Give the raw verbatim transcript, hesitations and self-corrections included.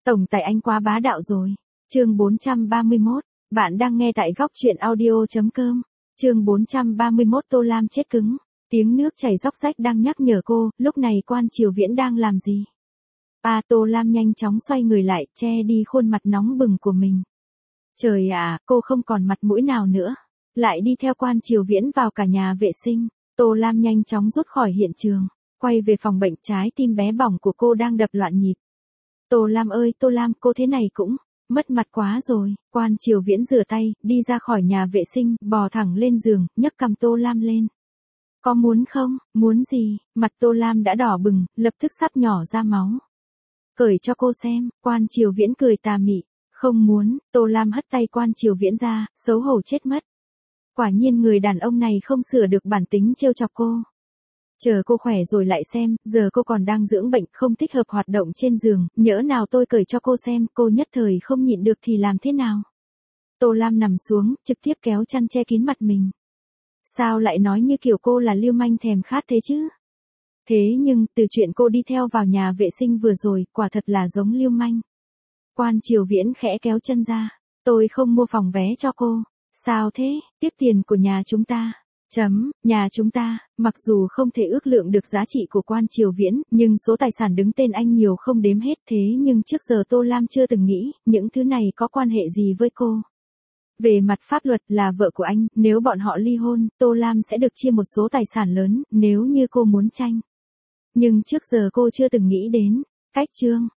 Tổng tài anh quá bá đạo rồi. Chương bốn trăm ba mươi mốt, bạn đang nghe tại góc truyện audio chấm com. Chương bốn trăm ba mươi mốt Tô Lam chết cứng. Tiếng nước chảy róc rách đang nhắc nhở cô, lúc này Quan Triều Viễn đang làm gì? À, Tô Lam nhanh chóng xoay người lại, che đi khuôn mặt nóng bừng của mình. Trời ạ, cô không còn mặt mũi nào nữa. Lại đi theo Quan Triều Viễn vào cả nhà vệ sinh. Tô Lam nhanh chóng rút khỏi hiện trường, quay về phòng bệnh, trái tim bé bỏng của cô đang đập loạn nhịp. Tô Lam ơi, Tô Lam, cô thế này cũng mất mặt quá rồi. Quan Triều Viễn rửa tay, đi ra khỏi nhà vệ sinh, bò thẳng lên giường, nhấc cằm Tô Lam lên. Có muốn không? Muốn gì? Mặt Tô Lam đã đỏ bừng, lập tức sắp nhỏ ra máu. Cởi cho cô xem. Quan Triều Viễn cười tà mị. Không muốn. Tô Lam hất tay Quan Triều Viễn ra, xấu hổ chết mất. Quả nhiên người đàn ông này không sửa được bản tính trêu chọc cô. Chờ cô khỏe rồi lại xem, giờ cô còn đang dưỡng bệnh, không thích hợp hoạt động trên giường, nhỡ nào tôi cởi cho cô xem, cô nhất thời không nhịn được thì làm thế nào? Tô Lam nằm xuống, trực tiếp kéo chăn che kín mặt mình. Sao lại nói như kiểu cô là lưu manh thèm khát thế chứ? Thế nhưng, từ chuyện cô đi theo vào nhà vệ sinh vừa rồi, quả thật là giống lưu manh. Quan Triều Viễn khẽ kéo chân ra. Tôi không mua phòng vé cho cô. Sao thế? Tiếp tiền của nhà chúng ta. Chấm, nhà chúng ta, mặc dù không thể ước lượng được giá trị của Quan Triều Viễn, nhưng số tài sản đứng tên anh nhiều không đếm hết, thế nhưng trước giờ Tô Lam chưa từng nghĩ, những thứ này có quan hệ gì với cô. Về mặt pháp luật là vợ của anh, nếu bọn họ ly hôn, Tô Lam sẽ được chia một số tài sản lớn, nếu như cô muốn tranh. Nhưng trước giờ cô chưa từng nghĩ đến, cách chương,